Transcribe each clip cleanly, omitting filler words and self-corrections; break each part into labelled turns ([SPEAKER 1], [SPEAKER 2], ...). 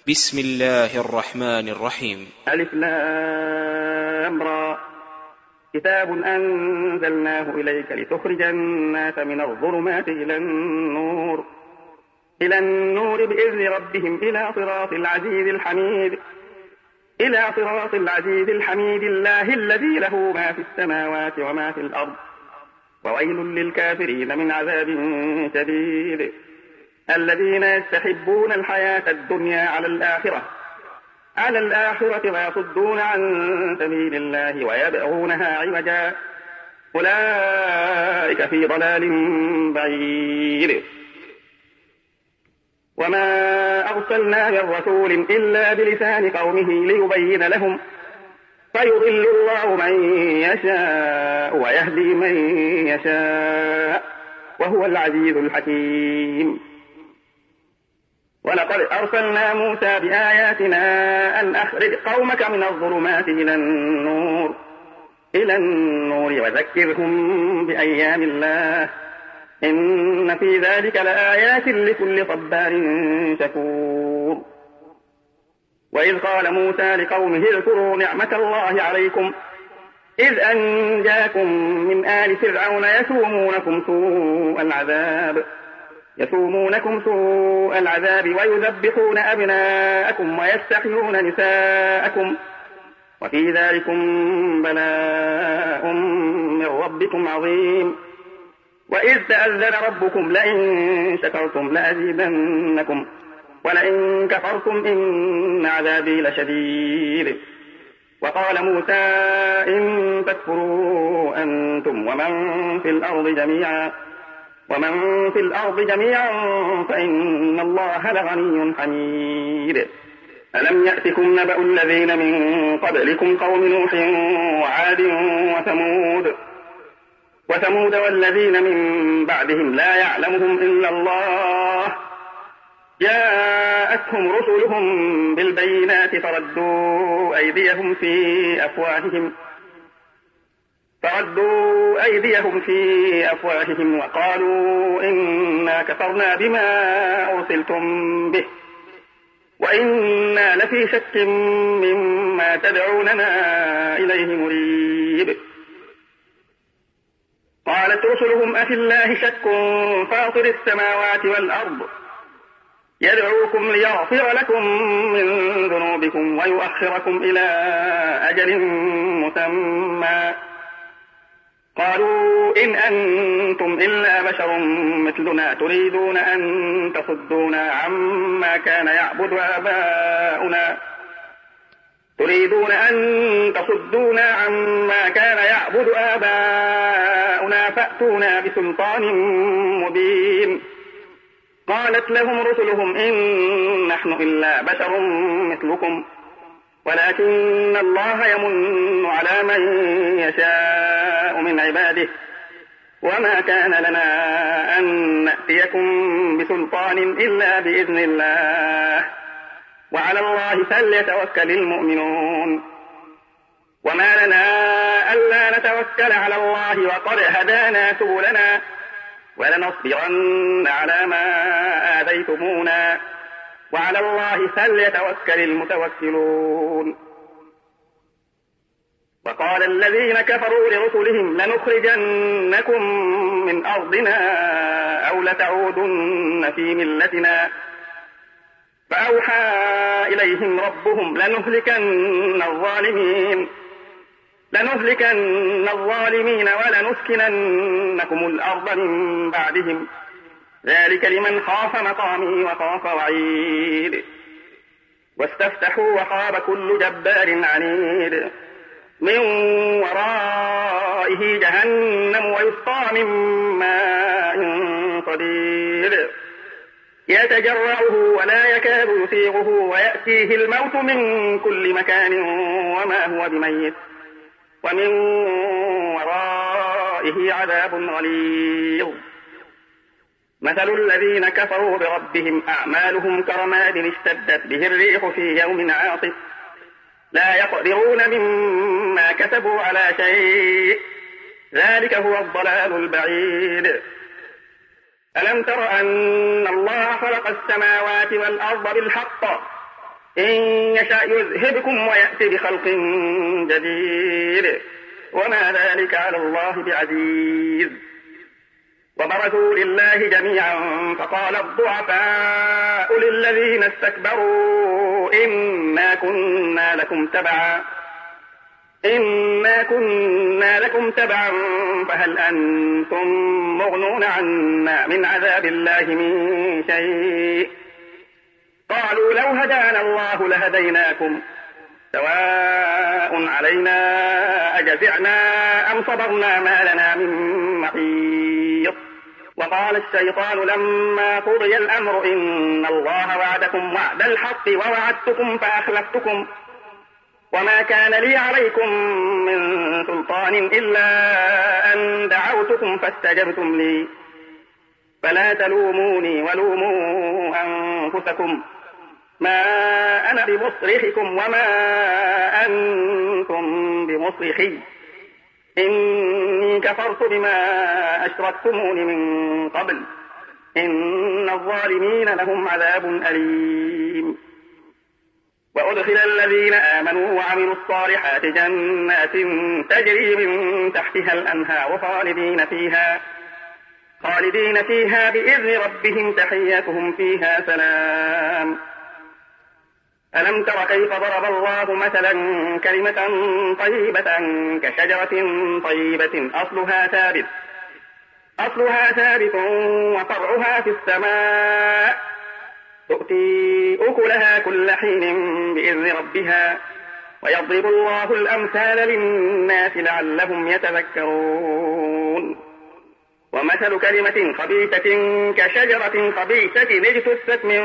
[SPEAKER 1] بسم الله الرحمن الرحيم.
[SPEAKER 2] ألف لام را. كتاب أنزلناه إليك لتخرج الناس من الظلمات إلى النور بإذن ربهم إلى صراط العزيز الحميد الله الذي له ما في السماوات وما في الأرض وويل للكافرين من عذاب شديد. الذين يستحبون الحياة الدنيا على الآخرة ويصدون عن سبيل الله ويبغونها عوجا أولئك في ضلال بعيد. وما أرسلنا من رسول إلا بلسان قومه ليبين لهم فيضل الله من يشاء ويهدي من يشاء وهو العزيز الحكيم. ولقد أرسلنا موسى بآياتنا أن أخرج قومك من الظلمات إلى النور وذكرهم بأيام الله إن في ذلك لآيات لكل صبار شكور. وإذ قال موسى لقومه اذكروا نعمة الله عليكم إذ أنجاكم من آل فرعون يسومونكم سوء العذاب ويذبحون أبناءكم ويستحيون نساءكم وفي ذلكم بلاء من ربكم عظيم. وإذ تأذن ربكم لئن شكرتم لأزيدنكم ولئن كفرتم إن عذابي لشديد. وقال موسى إن تكفروا أنتم ومن في الأرض جميعا فإن الله لغني حميد. ألم يأتكم نبأ الذين من قبلكم قوم نوح وعاد وثمود والذين من بعدهم لا يعلمهم إلا الله جاءتهم رسلهم بالبينات فردوا أيديهم في أفواههم وقالوا إنا كفرنا بما أرسلتم به وإنا لفي شك مما تدعوننا إليه مريب. قالت رسلهم أفي الله شك فاطر السماوات والأرض يدعوكم ليغفر لكم من ذنوبكم ويؤخركم إلى أجل مسمى قالوا إن أنتم إلا بشر مثلنا تريدون أن تصدونا عما كان يعبد آباؤنا فأتونا بسلطان مبين. قالت لهم رسلهم إن نحن إلا بشر مثلكم ولكن الله يمن على من يشاء من عباده وما كان لنا أن نأتيكم بسلطان إلا بإذن الله وعلى الله فليتوكل المؤمنون. وما لنا ألا نتوكل على الله وقد هدانا سبلنا ولنصبرن على ما آذيتمونا وعلى الله فليتوكل المتوكلون. وقال الذين كفروا لرسلهم لنخرجنكم من أرضنا أو لتعودن في ملتنا فأوحى إليهم ربهم لنهلكن الظالمين ولنسكننكم الأرض من بعدهم ذلك لمن خاف مقامي وخاف وعيد. واستفتحوا وخاب كل جبار عنيد من ورائه جهنم ويسقى من ماء صديد يتجرعه ولا يكاد يسيغه ويأتيه الموت من كل مكان وما هو بميت ومن ورائه عذاب غليظ. مثل الذين كفروا بربهم أعمالهم كرماد اشتدت به الريح في يوم عاصف لا يقدرون مما كسبوا على شيء ذلك هو الضلال البعيد. ألم تر أن الله خلق السماوات والأرض بالحق إن يشأ يذهبكم ويأتي بخلق جديد وما ذلك على الله بعزيز. وبرزوا لله جميعا فقال الضعفاء للذين استكبروا إنا كنا لكم تبعا فهل أنتم مغنون عنا من عذاب الله من شيء. قالوا لو هدانا الله لهديناكم سواء علينا أجزعنا أم صبرنا ما لنا من محيط. وقال الشيطان لما قضي الأمر إن الله وعدكم وعد الحق ووعدتكم فأخلفتكم وما كان لي عليكم من سلطان إلا أن دعوتكم فاستجبتم لي فلا تلوموني ولوموا أنفسكم ما أنا بمصرخكم وما أنتم بمصرخي إني كفرت بما أشركتمون من قبل إن الظالمين لهم عذاب أليم. وأدخل الذين آمنوا وعملوا الصالحات جنات تجري من تحتها الأنهار خالدين فيها بإذن ربهم تحيتهم فيها سلام. ألم تر كيف ضرب الله مثلا كلمة طيبة كشجرة طيبة أصلها ثابت وفرعها في السماء تؤتي أكلها كل حين بإذن ربها ويضرب الله الأمثال للناس لعلهم يتذكرون. ومثل كلمة خبيثة كشجرة خبيثة اجتثت من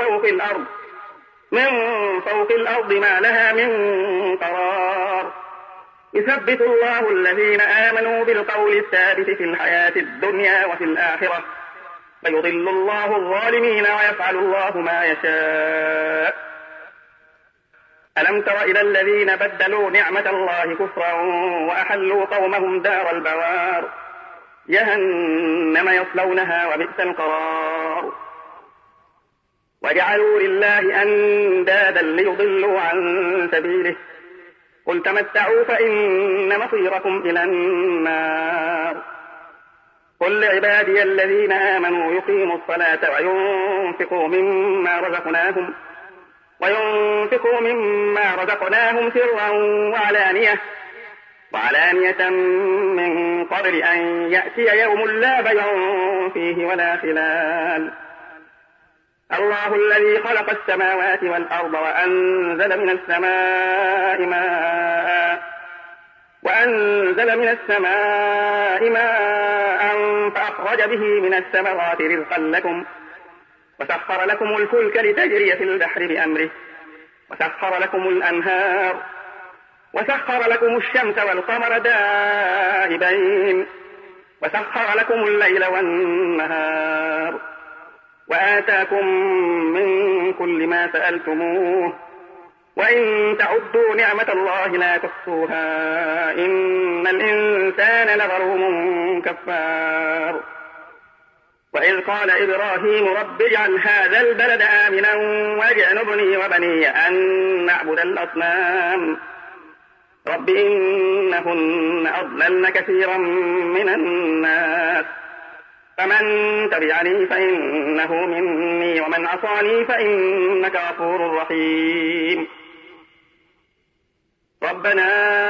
[SPEAKER 2] فوق الأرض ما لها من قرار يثبت الله الذين آمنوا بالقول الثابت في الحياة الدنيا وفي الآخرة فيضل الله الظالمين ويفعل الله ما يشاء. ألم تر إلى الذين بدلوا نعمة الله كفرا وأحلوا قومهم دار البوار جهنم يصلونها وبئس القرار. وجعلوا لله أندادا ليضلوا عن سبيله قل تمتعوا فإن مصيركم إلى النار. قل لعبادي الذين آمنوا يقيموا الصلاة وينفقوا مما رزقناهم سرا وعلانية من قبل أن يأتي يوم لا بيع فيه ولا خلال. الله الذي خلق السماوات والأرض وأنزل من السماء ماء فأخرج به من الثمرات رزقا لكم وسخر لكم الفلك لتجري في البحر بأمره وسخر لكم الأنهار وسخر لكم الشمس والقمر دائبين وسخر لكم الليل والنهار وآتاكم من كل ما سألتموه وإن تعدوا نعمة الله لا تحصوها إن الإنسان لظلوم كفار. وإذ قال إبراهيم رب اجعل هذا البلد آمنا واجنبني وبني أن نعبد الأصنام رب إنهن أضللن كثيرا من الناس فمن تبعني فإنه مني ومن عصاني فإنك غفور رحيم. ربنا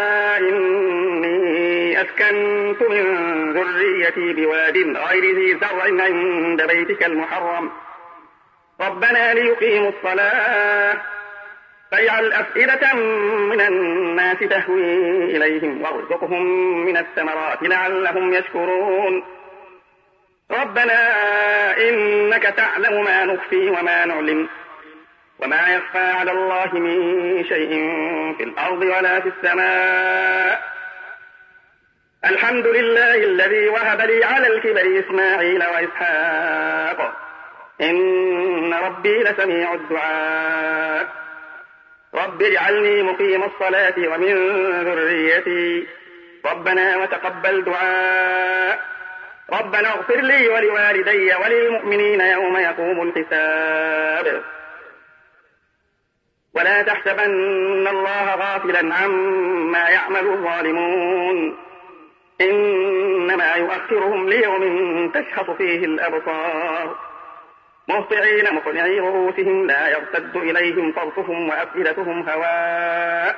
[SPEAKER 2] إني أسكنت من ذريتي بواد غير ذي زرع عند بيتك المحرم ربنا ليقيموا الصلاة فاجعل أفئدة من الناس تهوي إليهم وارزقهم من الثمرات لعلهم يشكرون. ربنا إنك تعلم ما نخفي وما نعلن وما يخفى على الله من شيء في الأرض ولا في السماء. الحمد لله الذي وهب لي على الكبر إسماعيل وإسحاق إن ربي لسميع الدعاء. رب اجعلني مقيم الصلاة ومن ذريتي ربنا وتقبل دعاء. ربنا اغفر لي ولوالدي وللمؤمنين يوم يقوم الحساب. ولا تحسبن الله غافلا عما يعمل الظالمون إنما يؤخرهم ليوم تشخص فيه الأبصار مهطعين مقنعي رؤوسهم لا يرتد إليهم طرفهم وأفئدتهم هواء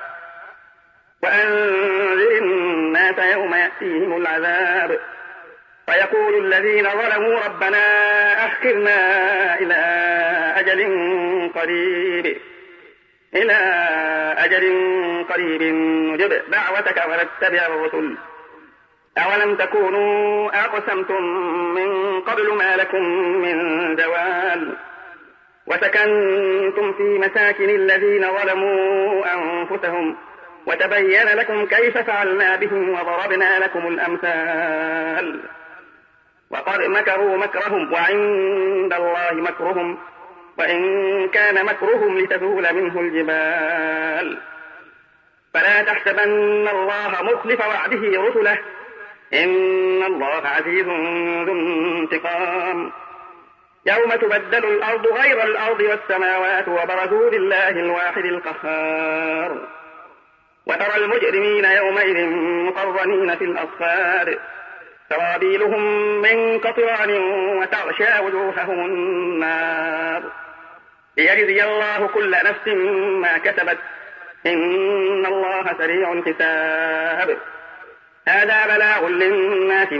[SPEAKER 2] وأنذر الناس يوم يأتيهم العذاب فيقول الذين ظلموا ربنا أخرنا إلى أجل قريب نجب دعوتك ونتبع الرسل أولم تكونوا أقسمتم من قبل ما لكم من زوال وسكنتم في مساكن الذين ظلموا أنفسهم وتبين لكم كيف فعلنا بهم وضربنا لكم الأمثال وقد مكروا مكرهم وعند الله مكرهم وإن كان مكرهم لتزول منه الجبال فلا تحسبن الله مخلف وعده رسله إن الله عزيز ذو انتقام يوم تبدل الأرض غير الأرض والسماوات وبرزوا لله الواحد القهار وترى المجرمين يومئذ مقرنين في الأصفاد سرابيلهم من قطران وتغشى وجوههم النار ليجزي الله كل نفس ما كسبت إن الله سريع الحساب هذا بلاغ للناس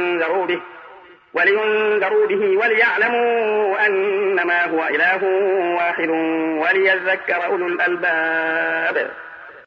[SPEAKER 2] ولينذروا به وليعلموا أنما هو إله واحد وليذكر أولو الألباب